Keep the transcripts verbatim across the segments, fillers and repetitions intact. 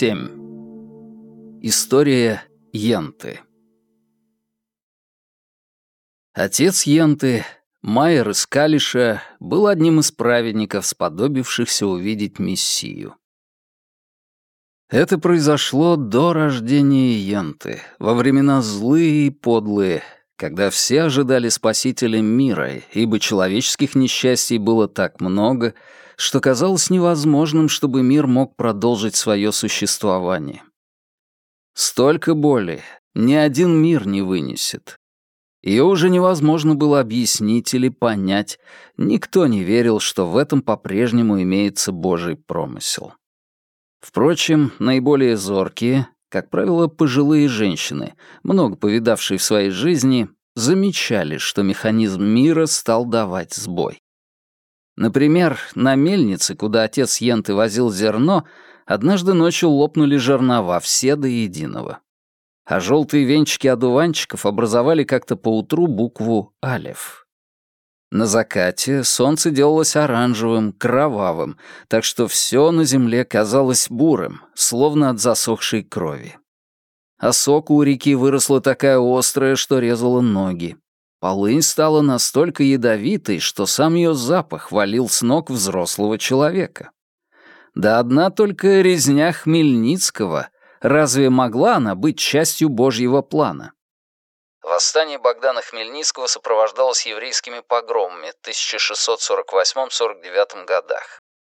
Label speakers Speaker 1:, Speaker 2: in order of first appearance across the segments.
Speaker 1: семь. История Йенты. Отец Йенты, Майер из Калиша, был одним из праведников, сподобившихся увидеть Мессию. Это произошло до рождения Йенты, во времена злые и подлые, когда все ожидали спасителя мира, ибо человеческих несчастий было так много, что казалось невозможным, чтобы мир мог продолжить свое существование. Столько боли ни один мир не вынесет. Ее уже невозможно было объяснить или понять, никто не верил, что в этом по-прежнему имеется Божий промысел. Впрочем, наиболее зоркие, как правило, пожилые женщины, много повидавшие в своей жизни, замечали, что механизм мира стал давать сбой. Например, на мельнице, куда отец Йенты возил зерно, однажды ночью лопнули жернова, все до единого. А желтые венчики одуванчиков образовали как-то поутру букву «Алеф». На закате солнце делалось оранжевым, кровавым, так что все на земле казалось бурым, словно от засохшей крови. Осока у реки выросла такая острая, что резала ноги. Полынь стала настолько ядовитой, что сам ее запах валил с ног взрослого человека. Да одна только резня Хмельницкого, разве могла она быть частью Божьего плана? Восстание Богдана Хмельницкого сопровождалось еврейскими погромами в тысяча шестьсот сорок восьмом — сорок девятом годах.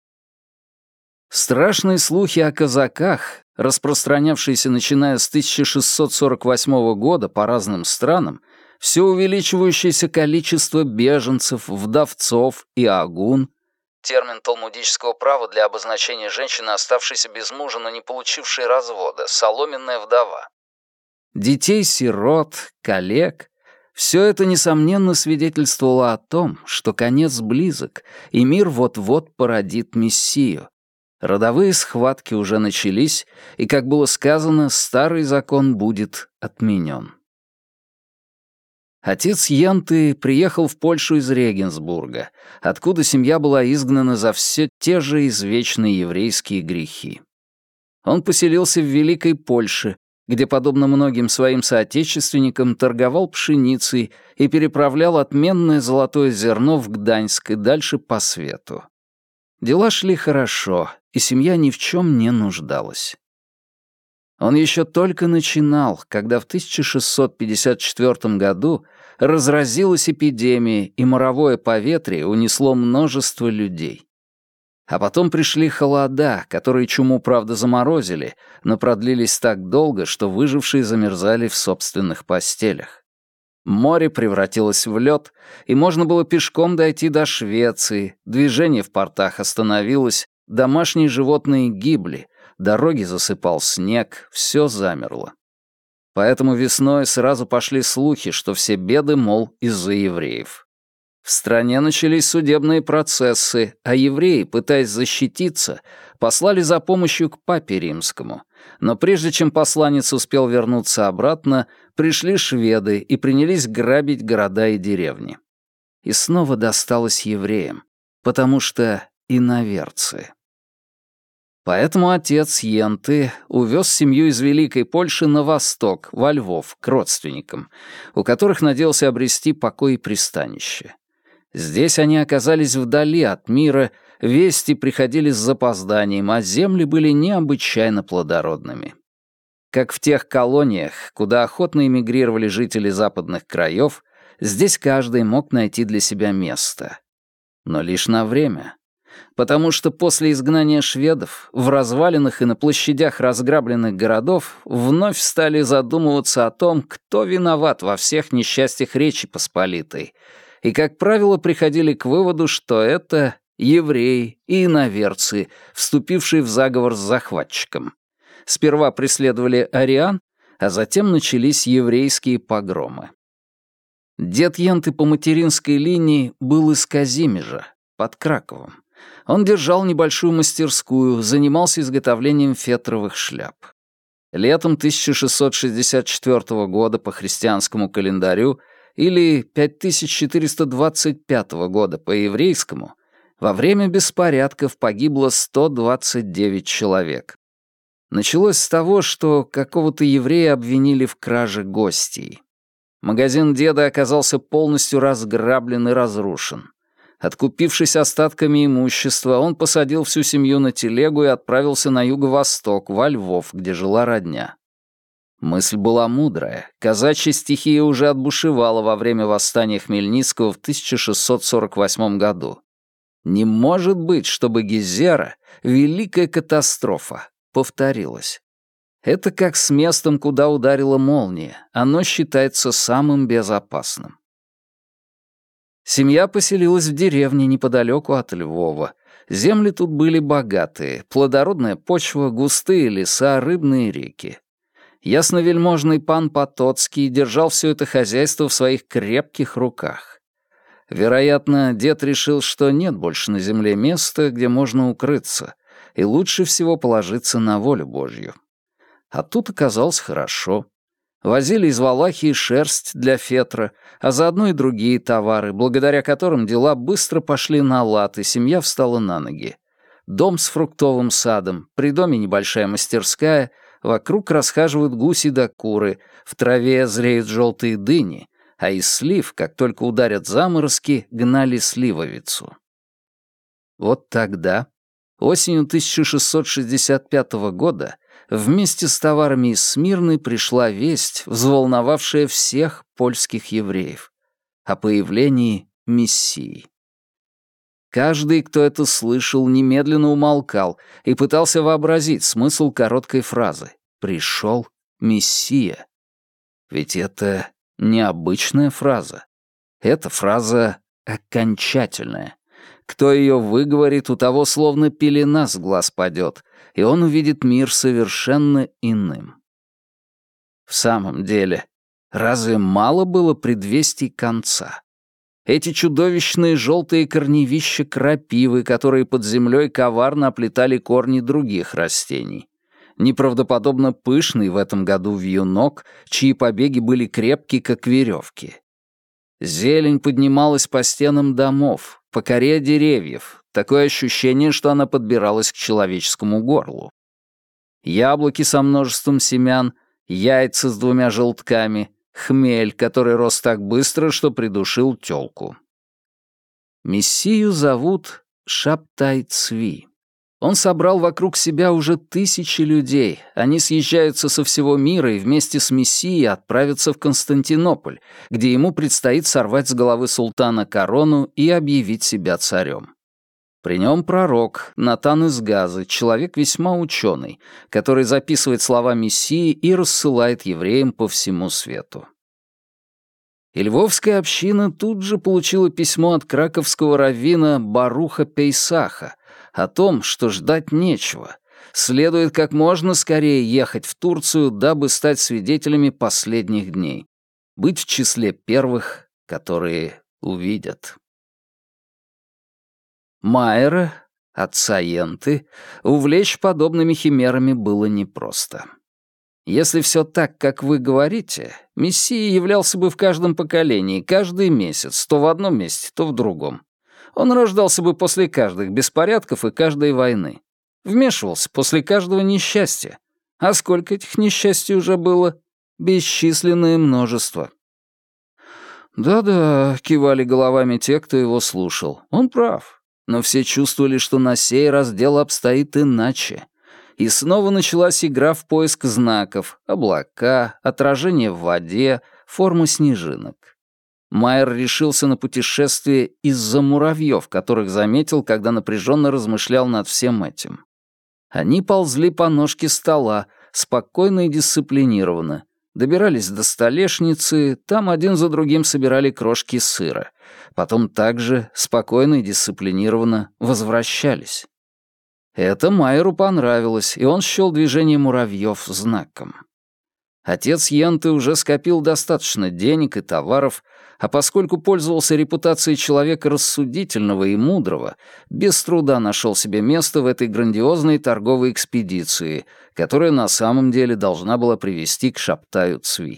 Speaker 1: Страшные слухи о казаках, распространявшиеся начиная с тысяча шестьсот сорок восьмого года по разным странам, все увеличивающееся количество беженцев, вдовцов и агун, термин талмудического права для обозначения женщины, оставшейся без мужа, но не получившей развода, соломенная вдова, детей-сирот, коллег — все это, несомненно, свидетельствовало о том, что конец близок, и мир вот-вот породит Мессию. Родовые схватки уже начались, и, как было сказано, старый закон будет отменен. Отец Йенты приехал в Польшу из Регенсбурга, откуда семья была изгнана за все те же извечные еврейские грехи. Он поселился в Великой Польше, где, подобно многим своим соотечественникам, торговал пшеницей и переправлял отменное золотое зерно в Гданьск и дальше по свету. Дела шли хорошо, и семья ни в чем не нуждалась. Он еще только начинал, когда в тысяча шестьсот пятьдесят четвёртом году разразилась эпидемия, и моровое поветрие унесло множество людей. А потом пришли холода, которые чуму, правда, заморозили, но продлились так долго, что выжившие замерзали в собственных постелях. Море превратилось в лед, и можно было пешком дойти до Швеции, движение в портах остановилось, домашние животные гибли, дороги засыпал снег, все замерло. Поэтому весной сразу пошли слухи, что все беды, мол, из-за евреев. В стране начались судебные процессы, а евреи, пытаясь защититься, послали за помощью к папе римскому. Но прежде чем посланец успел вернуться обратно, пришли шведы и принялись грабить города и деревни. И снова досталось евреям, потому что иноверцы. Поэтому отец Йенты увез семью из Великой Польши на восток, во Львов, к родственникам, у которых надеялся обрести покой и пристанище. Здесь они оказались вдали от мира, вести приходили с запозданием, а земли были необычайно плодородными. Как в тех колониях, куда охотно эмигрировали жители западных краев, здесь каждый мог найти для себя место. Но лишь на время. Потому что после изгнания шведов в развалинах и на площадях разграбленных городов вновь стали задумываться о том, кто виноват во всех несчастьях Речи Посполитой, и, как правило, приходили к выводу, что это евреи и иноверцы, вступившие в заговор с захватчиком. Сперва преследовали ариан, а затем начались еврейские погромы. Дед Йенты по материнской линии был из Казимежа, под Краковом. Он держал небольшую мастерскую, занимался изготовлением фетровых шляп. Летом тысяча шестьсот шестьдесят четвёртого года по христианскому календарю или пять тысяч четыреста двадцать пятого года по еврейскому во время беспорядков погибло сто двадцать девять человек. Началось с того, что какого-то еврея обвинили в краже гостей. Магазин деда оказался полностью разграблен и разрушен. Откупившись остатками имущества, он посадил всю семью на телегу и отправился на юго-восток, во Львов, где жила родня. Мысль была мудрая. Казачья стихия уже отбушевала во время восстания Хмельницкого в тысяча шестьсот сорок восьмом году. Не может быть, чтобы Гезера, великая катастрофа, повторилась. Это как с местом, куда ударила молния. Оно считается самым безопасным. Семья поселилась в деревне неподалеку от Львова. Земли тут были богатые, плодородная почва, густые леса, рыбные реки. Ясновельможный пан Потоцкий держал все это хозяйство в своих крепких руках. Вероятно, дед решил, что нет больше на земле места, где можно укрыться, и лучше всего положиться на волю Божью. А тут оказалось хорошо. Возили из Валахии шерсть для фетра, а заодно и другие товары, благодаря которым дела быстро пошли на лад, и семья встала на ноги. Дом с фруктовым садом, при доме небольшая мастерская, вокруг расхаживают гуси да куры, в траве зреют желтые дыни, а из слив, как только ударят заморозки, гнали сливовицу. Вот тогда, осенью тысяча шестьсот шестьдесят пятого года, вместе с товарами из Смирны пришла весть, взволновавшая всех польских евреев, о появлении Мессии. Каждый, кто это слышал, немедленно умолкал и пытался вообразить смысл короткой фразы «Пришел Мессия». Ведь это необычная фраза. Это фраза окончательная. Кто ее выговорит, у того словно пелена с глаз падет, и он увидит мир совершенно иным. В самом деле, разве мало было предвестий конца? Эти чудовищные желтые корневища крапивы, которые под землей коварно оплетали корни других растений. Неправдоподобно пышный в этом году вьюнок, чьи побеги были крепки, как веревки. Зелень поднималась по стенам домов, по коре деревьев, такое ощущение, что она подбиралась к человеческому горлу. Яблоки со множеством семян, яйца с двумя желтками, хмель, который рос так быстро, что придушил тёлку. Мессию зовут Шабтай-Цви. Он собрал вокруг себя уже тысячи людей. Они съезжаются со всего мира и вместе с Мессией отправятся в Константинополь, где ему предстоит сорвать с головы султана корону и объявить себя царем. При нем пророк, Натан из Газы, человек весьма ученый, который записывает слова Мессии и рассылает евреям по всему свету. И львовская община тут же получила письмо от краковского раввина Баруха Пейсаха о том, что ждать нечего. Следует как можно скорее ехать в Турцию, дабы стать свидетелями последних дней. Быть в числе первых, которые увидят. Майера, отца Йенты, увлечь подобными химерами было непросто. Если все так, как вы говорите, Мессия являлся бы в каждом поколении, каждый месяц, то в одном месте, то в другом. Он рождался бы после каждых беспорядков и каждой войны. Вмешивался после каждого несчастья. А сколько этих несчастий уже было? Бесчисленное множество. «Да-да», — кивали головами те, кто его слушал. «Он прав». Но все чувствовали, что на сей раз дело обстоит иначе. И снова началась игра в поиск знаков, облака, отражение в воде, форма снежинок. Майер решился на путешествие из-за муравьев, которых заметил, когда напряженно размышлял над всем этим. Они ползли по ножке стола, спокойно и дисциплинированно, добирались до столешницы, там один за другим собирали крошки сыра, потом также спокойно и дисциплинированно возвращались. Это Майеру понравилось, и он счёл движение муравьев знаком. Отец Йенты уже скопил достаточно денег и товаров, а поскольку пользовался репутацией человека рассудительного и мудрого, без труда нашел себе место в этой грандиозной торговой экспедиции, которая на самом деле должна была привести к Шабтаю-Цви.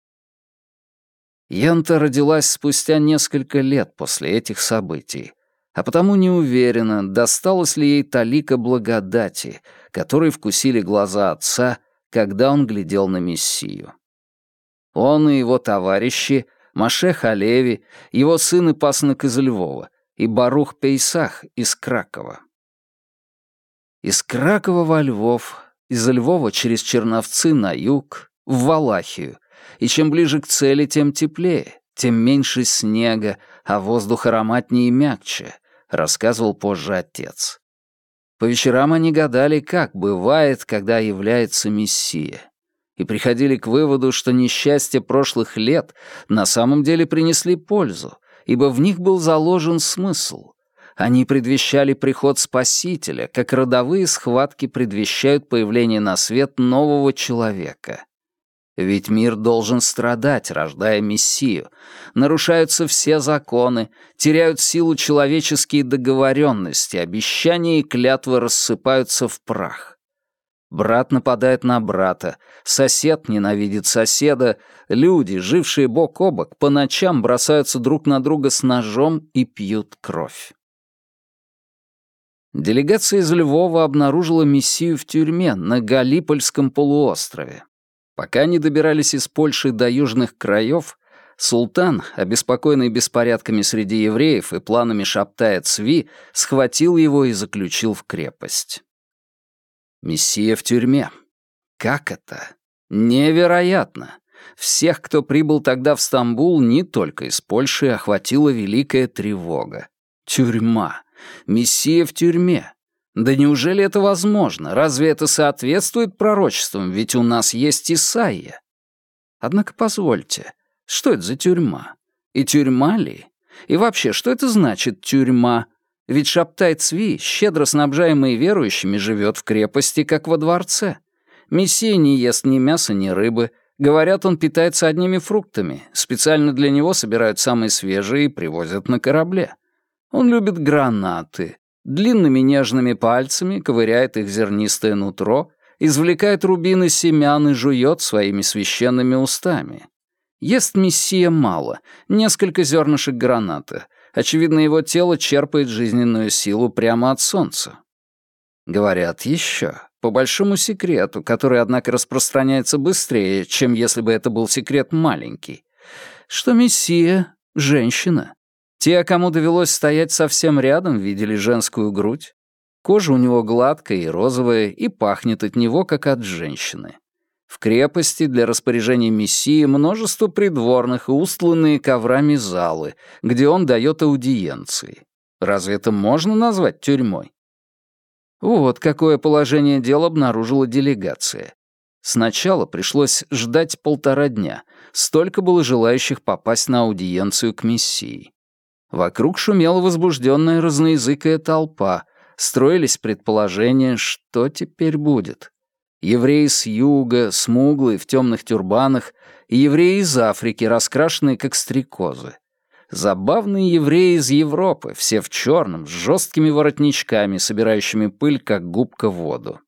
Speaker 1: Йента родилась спустя несколько лет после этих событий. а потому не уверена, досталось ли ей талика благодати, которой вкусили глаза отца, когда он глядел на Мессию. Он и его товарищи, Моше Халеви, его сын и пасынок из Львова, и Барух Пейсах из Кракова. Из Кракова во Львов, из Львова через Черновцы на юг, в Валахию, и чем ближе к цели, тем теплее, тем меньше снега, а воздух ароматнее и мягче, рассказывал позже отец. По вечерам они гадали, как бывает, когда является Мессия, и приходили к выводу, что несчастья прошлых лет на самом деле принесли пользу, ибо в них был заложен смысл. Они предвещали приход Спасителя, как родовые схватки предвещают появление на свет нового человека. Ведь мир должен страдать, рождая Мессию. Нарушаются все законы, теряют силу человеческие договоренности, обещания и клятвы рассыпаются в прах. Брат нападает на брата, сосед ненавидит соседа, люди, жившие бок о бок, по ночам бросаются друг на друга с ножом и пьют кровь. Делегация из Львова обнаружила Мессию в тюрьме на Галипольском полуострове. Пока они добирались из Польши до южных краев, султан, обеспокоенный беспорядками среди евреев и планами Шабтая Цви, схватил его и заключил в крепость. Мессия в тюрьме. Как это? Невероятно! Всех, кто прибыл тогда в Стамбул, не только из Польши, охватила великая тревога. Тюрьма. Мессия в тюрьме. Да неужели это возможно? Разве это соответствует пророчествам? Ведь у нас есть Исаия. Однако позвольте, что это за тюрьма? И тюрьма ли? И вообще, что это значит «тюрьма»? Ведь Шабтай Цви, щедро снабжаемый верующими, живет в крепости, как во дворце. Мессия не ест ни мяса, ни рыбы. Говорят, он питается одними фруктами. Специально для него собирают самые свежие и привозят на корабле. Он любит гранаты. Длинными нежными пальцами ковыряет их зернистое нутро, извлекает рубины семян и жует своими священными устами. Ест Мессия мало, несколько зернышек граната. Очевидно, его тело черпает жизненную силу прямо от солнца. Говорят еще, по большому секрету, который, однако, распространяется быстрее, чем если бы это был секрет маленький, что Мессия — женщина. Те, кому довелось стоять совсем рядом, видели женскую грудь. Кожа у него гладкая и розовая, и пахнет от него, как от женщины. В крепости для распоряжения Мессии множество придворных и устланные коврами залы, где он дает аудиенции. Разве это можно назвать тюрьмой? Вот какое положение дел обнаружила делегация. Сначала пришлось ждать полтора дня. Столько было желающих попасть на аудиенцию к Мессии. Вокруг шумела возбужденная разноязыкая толпа. Строились предположения, что теперь будет. Евреи с юга, смуглые, в темных тюрбанах, и евреи из Африки, раскрашенные как стрекозы. Забавные евреи из Европы, все в черном, с жесткими воротничками, собирающими пыль, как губка в воду.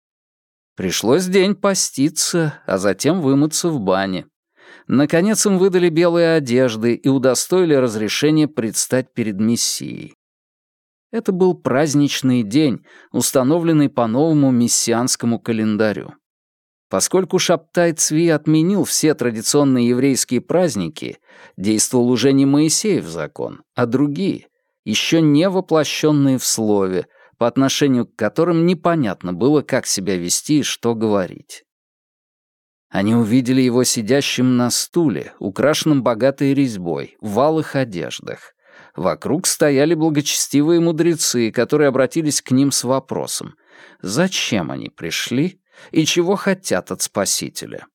Speaker 1: Пришлось день поститься, а затем вымыться в бане. Наконец им выдали белые одежды и удостоили разрешения предстать перед Мессией. Это был праздничный день, установленный по новому мессианскому календарю. Поскольку Шабтай Цви отменил все традиционные еврейские праздники, действовал уже не Моисеев закон, а другие, еще не воплощенные в слове, по отношению к которым непонятно было, как себя вести и что говорить. Они увидели его сидящим на стуле, украшенном богатой резьбой, в алых одеждах. Вокруг стояли благочестивые мудрецы, которые обратились к ним с вопросом, зачем они пришли и чего хотят от Спасителя.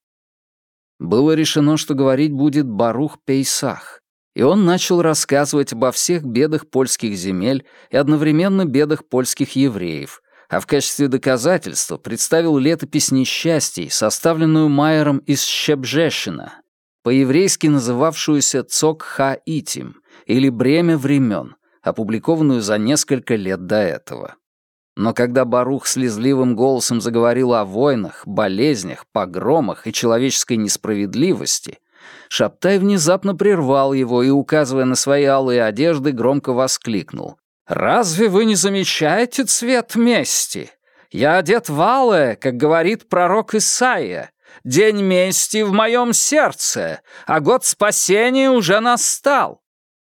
Speaker 1: Было решено, что говорить будет Барух Пейсах, и он начал рассказывать обо всех бедах польских земель и одновременно бедах польских евреев, а в качестве доказательства представил летопись несчастий, составленную Майером из Щебжешина, по-еврейски называвшуюся Цок-Ха-Итим, или «Бремя времен», опубликованную за несколько лет до этого. Но когда Барух слезливым голосом заговорил о войнах, болезнях, погромах и человеческой несправедливости, Шабтай внезапно прервал его и, указывая на свои алые одежды, громко воскликнул: «Разве вы не замечаете цвет мести? Я одет в алое, как говорит пророк Исаия. День мести в моем сердце, а год спасения уже настал».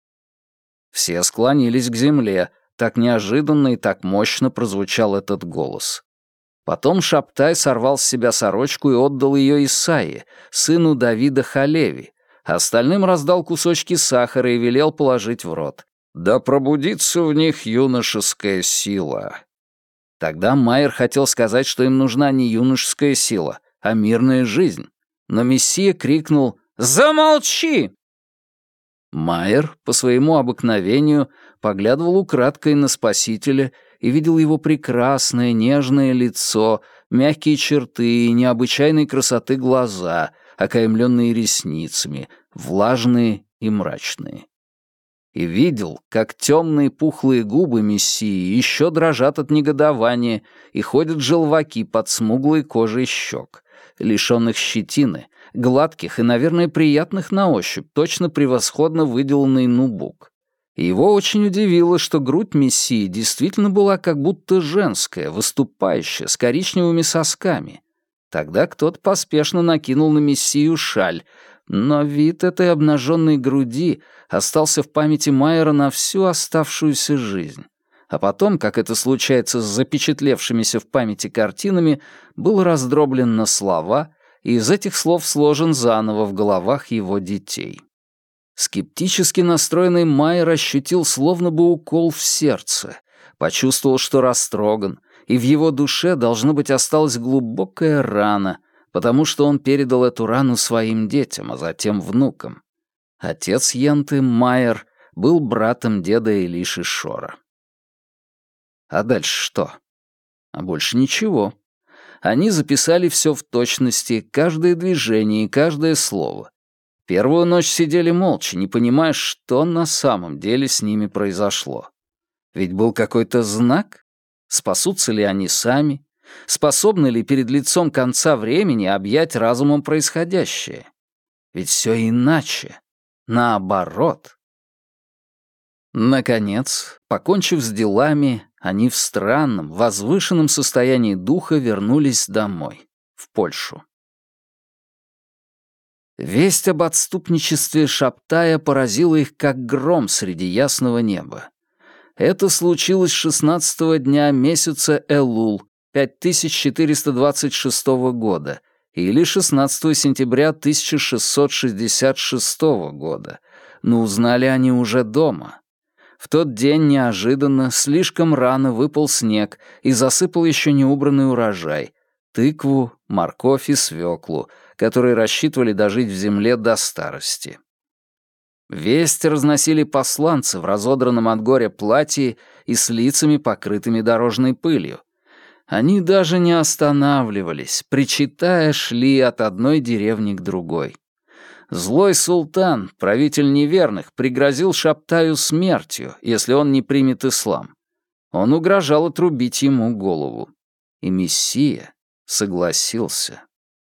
Speaker 1: Все склонились к земле. Так неожиданно и так мощно прозвучал этот голос. Потом Шабтай сорвал с себя сорочку и отдал ее Исаии, сыну Давида Халеви, а остальным раздал кусочки сахара и велел положить в рот. «Да пробудится в них юношеская сила». Тогда Майер хотел сказать, что им нужна не юношеская сила, а мирная жизнь. Но Мессия крикнул «Замолчи!». Майер, по своему обыкновению, поглядывал украдкой на Спасителя и видел его прекрасное, нежное лицо, мягкие черты и необычайной красоты глаза, окаймленные ресницами, влажные и мрачные. И видел, как темные пухлые губы Мессии еще дрожат от негодования и ходят желваки под смуглой кожей щек, лишенных щетины, гладких и, наверное, приятных на ощупь, точно превосходно выделанный нубук. И его очень удивило, что грудь Мессии действительно была как будто женская, выступающая, с коричневыми сосками. Тогда кто-то поспешно накинул на Мессию шаль, но вид этой обнаженной груди остался в памяти Майера на всю оставшуюся жизнь. А потом, как это случается с запечатлевшимися в памяти картинами, был раздроблен на слова, и из этих слов сложен заново в головах его детей. Скептически настроенный Майер ощутил словно бы укол в сердце, почувствовал, что растроган, и в его душе, должно быть, осталась глубокая рана, потому что он передал эту рану своим детям, а затем внукам. Отец Йенты, Майер, был братом деда Элиши Шора. А дальше что? А больше ничего. Они записали все в точности, каждое движение и каждое слово. Первую ночь сидели молча, не понимая, что на самом деле с ними произошло. Ведь был какой-то знак? Спасутся ли они сами? Способны ли перед лицом конца времени объять разумом происходящее? Ведь все иначе. Наоборот. Наконец, покончив с делами, они в странном, возвышенном состоянии духа вернулись домой, в Польшу. Весть об отступничестве Шабтая поразила их как гром среди ясного неба. Это случилось шестнадцатого дня месяца Элул, пять тысяч четыреста двадцать шестого года, или шестнадцатого сентября тысяча шестьсот шестьдесят шестого года, но узнали они уже дома. В тот день неожиданно, слишком рано выпал снег и засыпал еще неубранный урожай — тыкву, морковь и свеклу, которые рассчитывали дожить в земле до старости. Весть разносили посланцы в разодранном от горя платье и с лицами, покрытыми дорожной пылью. Они даже не останавливались, причитая, шли от одной деревни к другой. Злой султан, правитель неверных, пригрозил Шабтаю смертью, если он не примет ислам. Он угрожал отрубить ему голову. И Мессия согласился.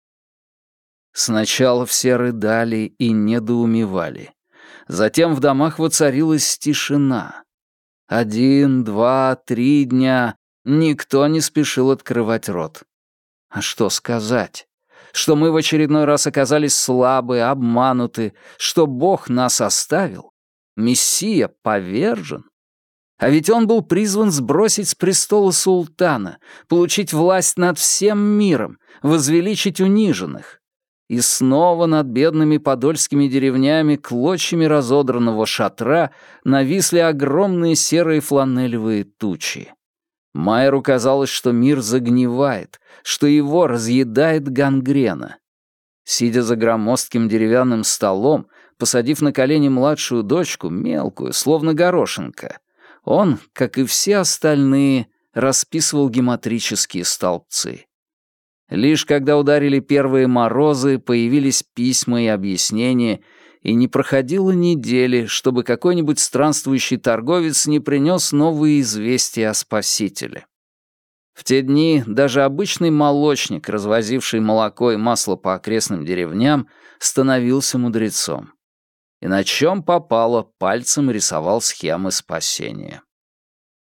Speaker 1: Сначала все рыдали и недоумевали. Затем в домах воцарилась тишина. Один, два, три дня никто не спешил открывать рот. А что сказать? Что мы в очередной раз оказались слабы, обмануты, что Бог нас оставил? Мессия повержен? А ведь он был призван сбросить с престола султана, получить власть над всем миром, возвеличить униженных. И снова над бедными подольскими деревнями клочьями разодранного шатра нависли огромные серые фланелевые тучи. Майеру казалось, что мир загнивает, что его разъедает гангрена. Сидя за громоздким деревянным столом, посадив на колени младшую дочку, мелкую, словно горошинка, он, как и все остальные, расписывал геометрические столбцы. Лишь когда ударили первые морозы, появились письма и объяснения, и не проходило недели, чтобы какой-нибудь странствующий торговец не принес новые известия о Спасителе. В те дни даже обычный молочник, развозивший молоко и масло по окрестным деревням, становился мудрецом. И на чем попало, пальцем рисовал схемы спасения.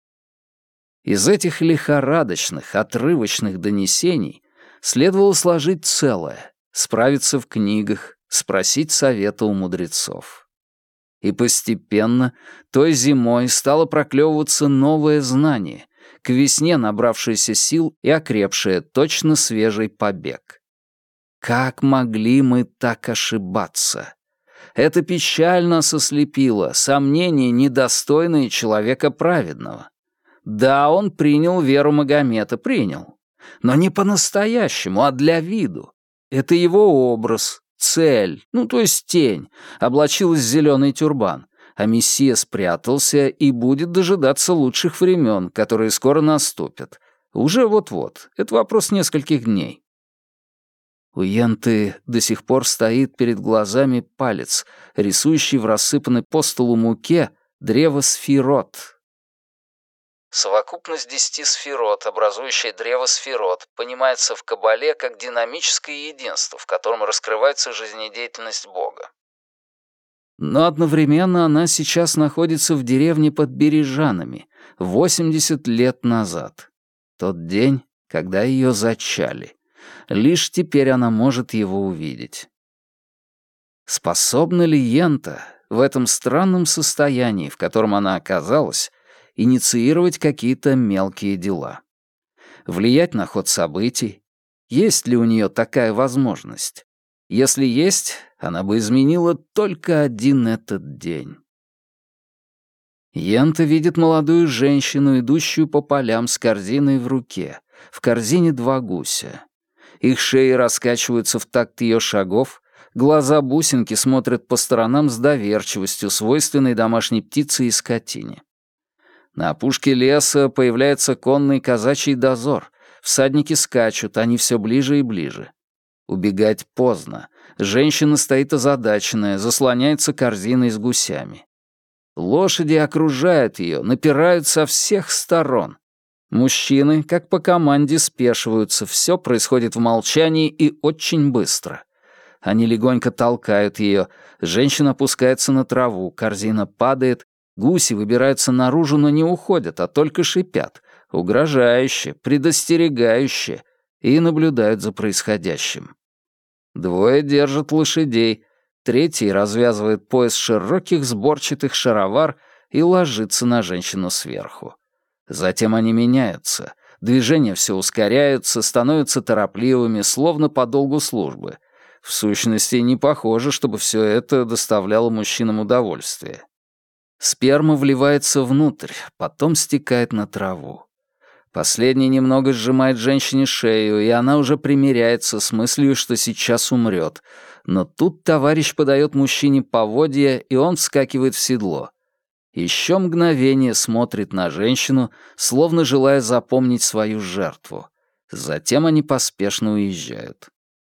Speaker 1: Из этих лихорадочных, отрывочных донесений следовало сложить целое, справиться в книгах, спросить совета у мудрецов. И постепенно, той зимой, стало проклевываться новое знание, к весне набравшееся сил и окрепшее точно свежий побег. Как могли мы так ошибаться? Это печально нас ослепило, сомнения, недостойные человека праведного. Да, он принял веру Магомета, принял. Но не по-настоящему, а для виду. Это его образ, цель, ну то есть тень, облачилась в зеленый тюрбан, а Мессия спрятался и будет дожидаться лучших времен, которые скоро наступят. Уже вот-вот, это вопрос нескольких дней. У Йенты до сих пор стоит перед глазами палец, рисующий в рассыпанной по столу муке древо сфирот. Совокупность десяти сфирот, образующая древо сфирот, понимается в Кабале как динамическое единство, в котором раскрывается жизнедеятельность Бога. Но одновременно она сейчас находится в деревне под Бережанами, восемьдесят лет назад. Тот день, когда ее зачали. Лишь теперь она может его увидеть. Способна ли Йента в этом странном состоянии, в котором она оказалась, инициировать какие-то мелкие дела? Влиять на ход событий? Есть ли у нее такая возможность? Если есть, она бы изменила только один этот день. Йента видит молодую женщину, идущую по полям с корзиной в руке. В корзине два гуся. Их шеи раскачиваются в такт ее шагов, глаза бусинки смотрят по сторонам с доверчивостью, свойственной домашней птице и скотине. На опушке леса появляется конный казачий дозор. Всадники скачут, они все ближе и ближе. Убегать поздно. Женщина стоит озадаченная, заслоняется корзиной с гусями. Лошади окружают ее, напирают со всех сторон. Мужчины, как по команде, спешиваются, все происходит в молчании и очень быстро. Они легонько толкают ее, женщина опускается на траву, корзина падает, гуси выбираются наружу, но не уходят, а только шипят, угрожающе, предостерегающе, и наблюдают за происходящим. Двое держат лошадей, третий развязывает пояс широких сборчатых шаровар и ложится на женщину сверху. Затем они меняются. Движения все ускоряются, становятся торопливыми, словно по долгу службы. В сущности, не похоже, чтобы все это доставляло мужчинам удовольствие. Сперма вливается внутрь, потом стекает на траву. Последний немного сжимает женщине шею, и она уже примиряется с мыслью, что сейчас умрет. Но тут товарищ подает мужчине поводья, и он вскакивает в седло. Еще мгновение смотрит на женщину, словно желая запомнить свою жертву. Затем они поспешно уезжают.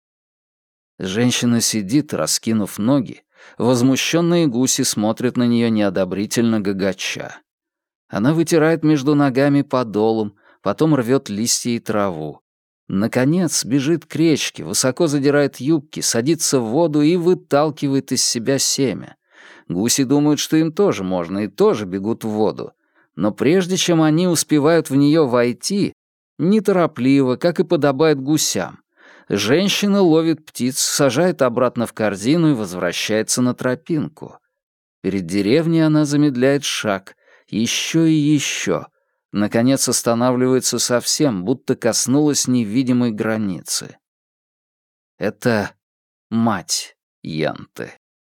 Speaker 1: Женщина сидит, раскинув ноги. Возмущенные гуси смотрят на нее неодобрительно гогоча. Она вытирает между ногами подолом, потом рвет листья и траву. Наконец бежит к речке, высоко задирает юбки, садится в воду и выталкивает из себя семя. Гуси думают, что им тоже можно, и тоже бегут в воду. Но прежде чем они успевают в нее войти, неторопливо, как и подобает гусям, женщина ловит птиц, сажает обратно в корзину и возвращается на тропинку. Перед деревней она замедляет шаг, еще и еще. Наконец останавливается совсем, будто коснулась невидимой границы. Это мать Йенты.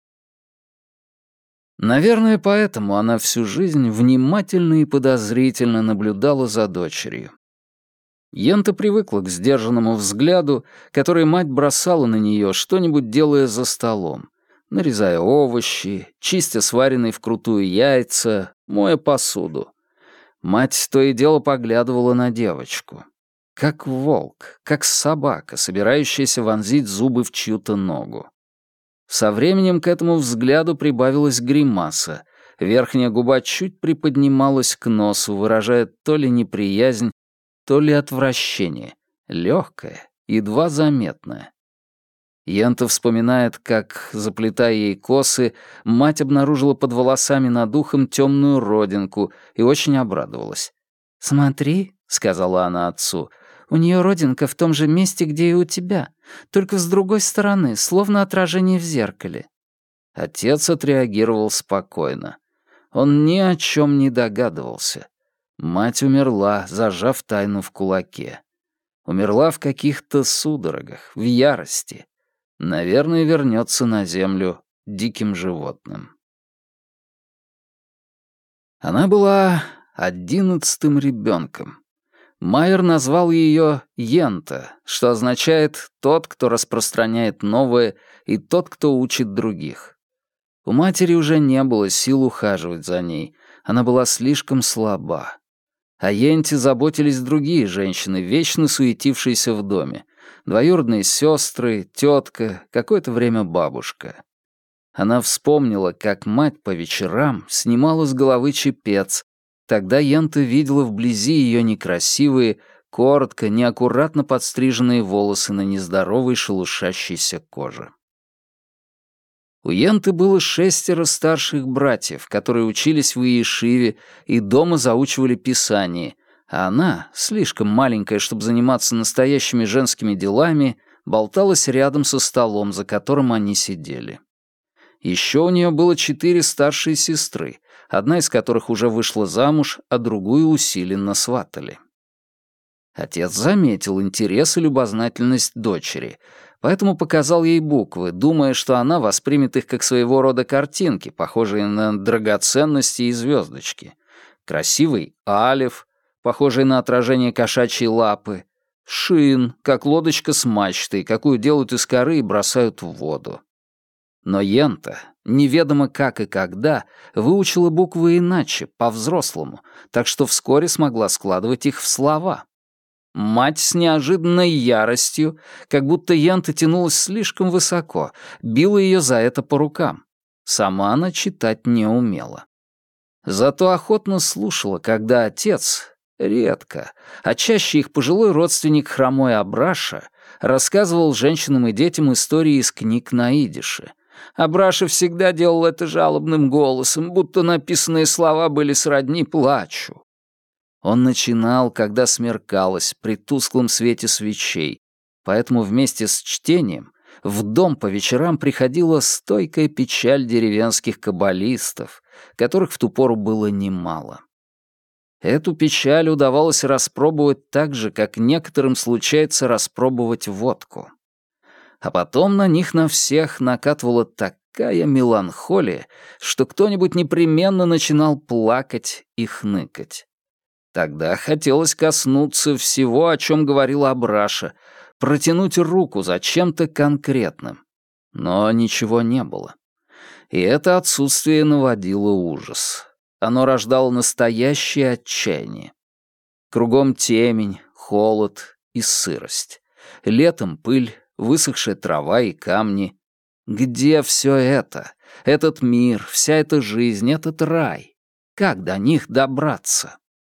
Speaker 1: Наверное, поэтому она всю жизнь внимательно и подозрительно наблюдала за дочерью. Йента привыкла к сдержанному взгляду, который мать бросала на нее, что-нибудь делая за столом, нарезая овощи, чистя сваренные вкрутую яйца, моя посуду. Мать то и дело поглядывала на девочку. Как волк, как собака, собирающаяся вонзить зубы в чью-то ногу. Со временем к этому взгляду прибавилась гримаса. Верхняя губа чуть приподнималась к носу, выражая то ли неприязнь, то ли отвращение. Легкое, едва заметное. Йента вспоминает, как, заплетая ей косы, мать обнаружила под волосами над ухом темную родинку и очень обрадовалась. «Смотри», — сказала она отцу, — «у нее родинка в том же месте, где и у тебя, только с другой стороны, словно отражение в зеркале». Отец отреагировал спокойно. Он ни о чем не догадывался. Мать умерла, зажав тайну в кулаке. Умерла в каких-то судорогах, в ярости. Наверное, вернется на землю диким животным. Она была одиннадцатым ребенком. Майер назвал ее Йента, что означает «тот, кто распространяет новое, и тот, кто учит других». У матери уже не было сил ухаживать за ней, она была слишком слаба. О Йенте заботились другие женщины, вечно суетившиеся в доме. Двоюродные сестры, тетка, какое-то время бабушка. Она вспомнила, как мать по вечерам снимала с головы чепец. Тогда Йента видела вблизи ее некрасивые, коротко, неаккуратно подстриженные волосы на нездоровой шелушащейся коже. У Йенты было шестеро старших братьев, которые учились в Иешиве и дома заучивали Писание, а она, слишком маленькая, чтобы заниматься настоящими женскими делами, болталась рядом со столом, за которым они сидели. Еще у нее было четыре старшие сестры, одна из которых уже вышла замуж, а другую усиленно сватали. Отец заметил интерес и любознательность дочери, поэтому показал ей буквы, думая, что она воспримет их как своего рода картинки, похожие на драгоценности и звездочки. Красивый алеф, похожий на отражение кошачьей лапы, шин, как лодочка с мачтой, какую делают из коры и бросают в воду. Но Йента, неведомо как и когда, выучила буквы иначе, по-взрослому, так что вскоре смогла складывать их в слова. Мать с неожиданной яростью, как будто Йента тянулась слишком высоко, била ее за это по рукам. Сама она читать не умела. Зато охотно слушала, когда отец, редко, а чаще их пожилой родственник хромой Абраша, рассказывал женщинам и детям истории из книг на идише. Абраша всегда делал это жалобным голосом, будто написанные слова были сродни плачу. Он начинал, когда смеркалось, при тусклом свете свечей, поэтому вместе с чтением в дом по вечерам приходила стойкая печаль деревенских каббалистов, которых в ту пору было немало. Эту печаль удавалось распробовать так же, как некоторым случается распробовать водку. А потом на них на всех накатывала такая меланхолия, что кто-нибудь непременно начинал плакать и хныкать. Тогда хотелось коснуться всего, о чем говорила Абраша, протянуть руку за чем-то конкретным. Но ничего не было. И это отсутствие наводило ужас. Оно рождало настоящее отчаяние. Кругом темень, холод и сырость. Летом пыль, высохшая трава и камни. Где все это? Этот мир, вся эта жизнь, этот рай? Как до них добраться?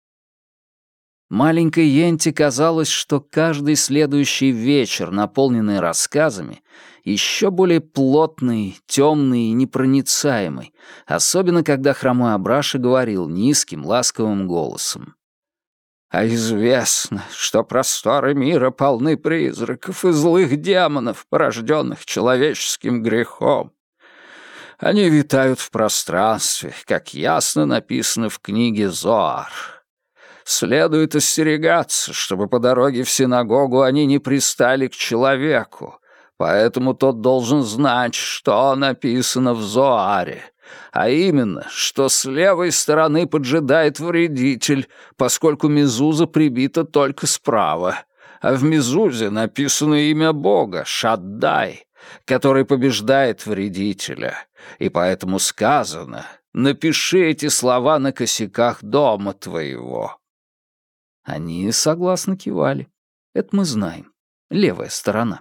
Speaker 1: Маленькой Йенте казалось, что каждый следующий вечер, наполненный рассказами, еще более плотный, темный и непроницаемый, особенно когда хромой Абраша говорил низким, ласковым голосом. «А известно, что просторы мира полны призраков и злых демонов, порожденных человеческим грехом. Они витают в пространстве, как ясно написано в книге Зоар. Следует остерегаться, чтобы по дороге в синагогу они не пристали к человеку, поэтому тот должен знать, что написано в Зоаре, а именно, что с левой стороны поджидает вредитель, поскольку мезуза прибита только справа, а в мезузе написано имя Бога, Шаддай, который побеждает вредителя, и поэтому сказано: «Напиши эти слова на косяках дома твоего». Они согласно кивали. Это мы знаем. Левая сторона.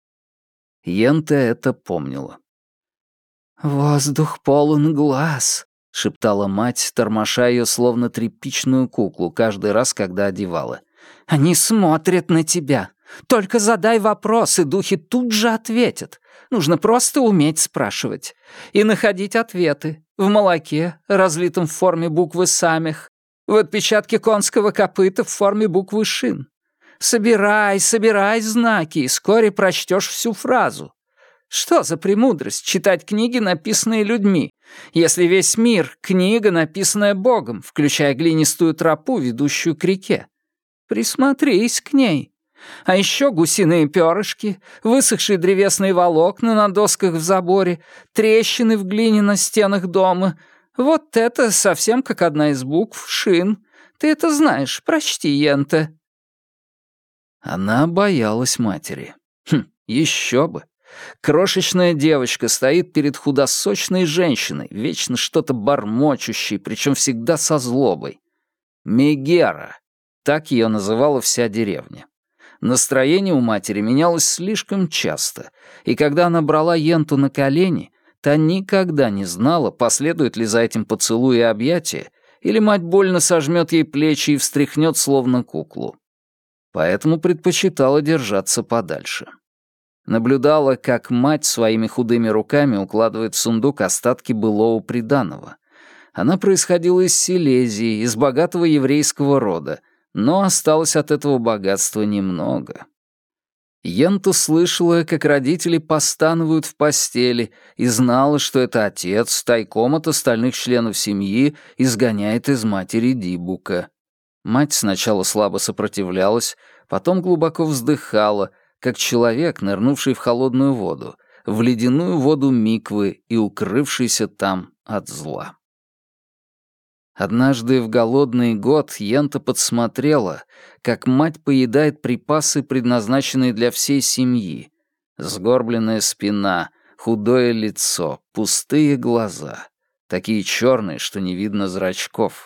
Speaker 1: Йента это помнила. «Воздух полон глаз», — шептала мать, тормоша ее словно тряпичную куклу каждый раз, когда одевала. «Они смотрят на тебя. Только задай вопрос, и духи тут же ответят. Нужно просто уметь спрашивать. И находить ответы. В молоке, разлитом в форме буквы самих, в
Speaker 2: в отпечатке конского копыта в форме буквы «шин». Собирай, собирай знаки, и вскоре прочтешь всю фразу. Что за премудрость читать книги, написанные людьми, если весь мир — книга, написанная Богом, включая глинистую тропу, ведущую к реке? Присмотрись к ней. А еще гусиные перышки, высохшие древесные волокна на досках в заборе, трещины в глине на стенах дома. Вот это совсем как одна из букв «шин». Ты это знаешь, прочти, Йента.
Speaker 1: Она боялась матери. Хм, еще бы. Крошечная девочка стоит перед худосочной женщиной, вечно что-то бормочущей, причем всегда со злобой. Мегера. Так ее называла вся деревня. Настроение у матери менялось слишком часто, и когда она брала Йенту на колени, та никогда не знала, последует ли за этим поцелуй и объятие, или мать больно сожмет ей плечи и встряхнет словно куклу. Поэтому предпочитала держаться подальше. Наблюдала, как мать своими худыми руками укладывает в сундук остатки былого приданого. Она происходила из Силезии, из богатого еврейского рода, но осталось от этого богатства немного. Йента слышала, как родители постанывают в постели, и знала, что это отец тайком от остальных членов семьи изгоняет из матери Дибука. Мать сначала слабо сопротивлялась, потом глубоко вздыхала, как человек, нырнувший в холодную воду, в ледяную воду миквы и укрывшийся там от зла. Однажды в голодный год Йента подсмотрела, как мать поедает припасы, предназначенные для всей семьи. Сгорбленная спина, худое лицо, пустые глаза, такие черные, что не видно зрачков.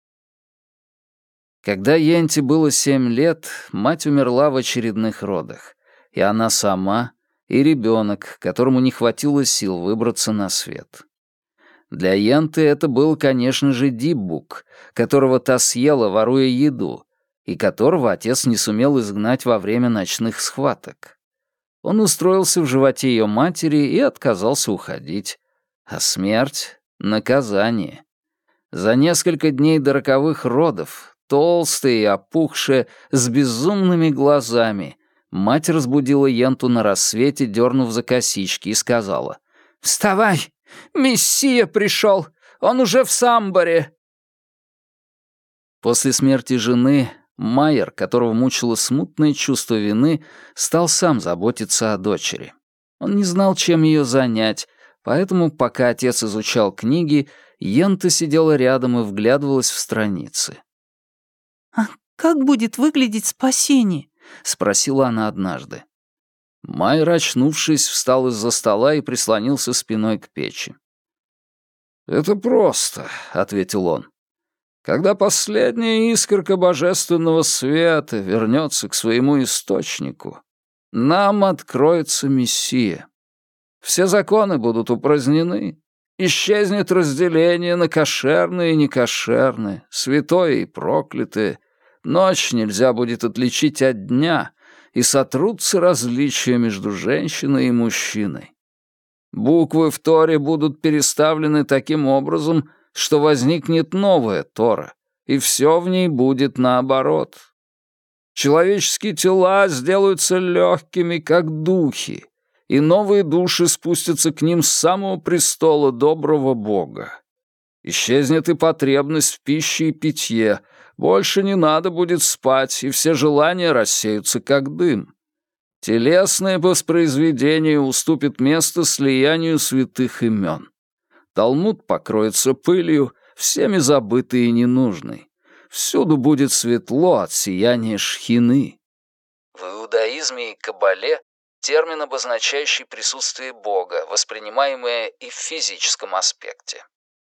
Speaker 1: Когда Йенте было семь лет, мать умерла в очередных родах, и она сама, и ребенок, которому не хватило сил выбраться на свет. Для Йенты это был, конечно же, Диббук, которого та съела, воруя еду, и которого отец не сумел изгнать во время ночных схваток. Он устроился в животе ее матери и отказался уходить. А смерть — наказание. За несколько дней до роковых родов, толстая и опухшая, с безумными глазами, мать разбудила Йенту на рассвете, дернув за косички, и сказала: «Вставай! Мессия пришел! Он уже в Самборе!» После смерти жены Майер, которого мучило смутное чувство вины, стал сам заботиться о дочери. Он не знал, чем ее занять, поэтому, пока отец изучал книги, Йента сидела рядом и вглядывалась в страницы. «А как будет выглядеть спасение?» — спросила она однажды. Майер, очнувшись, встал из-за стола и прислонился спиной к печи. «Это просто», — ответил он. «Когда последняя искорка божественного света вернется к своему источнику, нам откроется Мессия. Все законы будут упразднены, исчезнет разделение на кошерное и некошерное, святое и проклятое, ночь нельзя будет отличить от дня, и сотрутся различия между женщиной и мужчиной. Буквы в Торе будут переставлены таким образом, что возникнет новая Тора, и все в ней будет наоборот. Человеческие тела сделаются легкими, как духи, и новые души спустятся к ним с самого престола доброго Бога. Исчезнет и потребность в пище и питье, больше не надо будет спать, и все желания рассеются, как дым. Телесное воспроизведение уступит место слиянию святых имен. Талмуд покроется пылью, всеми забытый и ненужный. Всюду будет светло от сияния шхины». В иудаизме и каббале термин, обозначающий присутствие Бога, воспринимаемое и в физическом аспекте.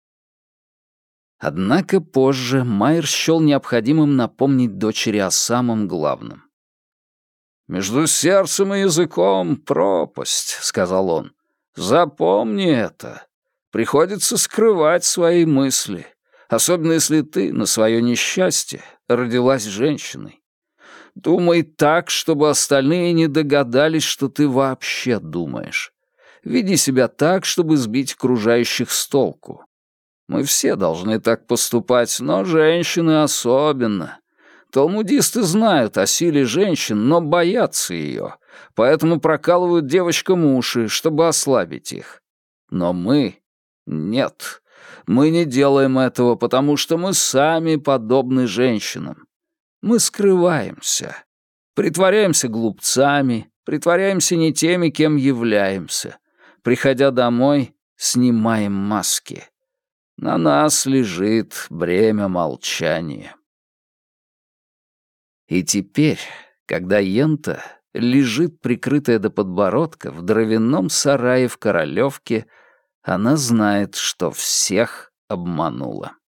Speaker 1: Однако позже Майер счел необходимым напомнить дочери о самом главном. «Между сердцем и языком пропасть», — сказал он. «Запомни это. Приходится скрывать свои мысли, особенно если ты на свое несчастье родилась женщиной. Думай так, чтобы остальные не догадались, что ты вообще думаешь. Веди себя так, чтобы сбить окружающих с толку. Мы все должны так поступать, но женщины особенно. Талмудисты знают о силе женщин, но боятся ее, поэтому прокалывают девочкам уши, чтобы ослабить их. Но мы... Нет, мы не делаем этого, потому что мы сами подобны женщинам. Мы скрываемся, притворяемся глупцами, притворяемся не теми, кем являемся. Приходя домой, снимаем маски. На нас лежит бремя молчания. И теперь, когда Йента лежит, прикрытая до подбородка, в дровяном сарае в Королевке, она знает, что всех обманула.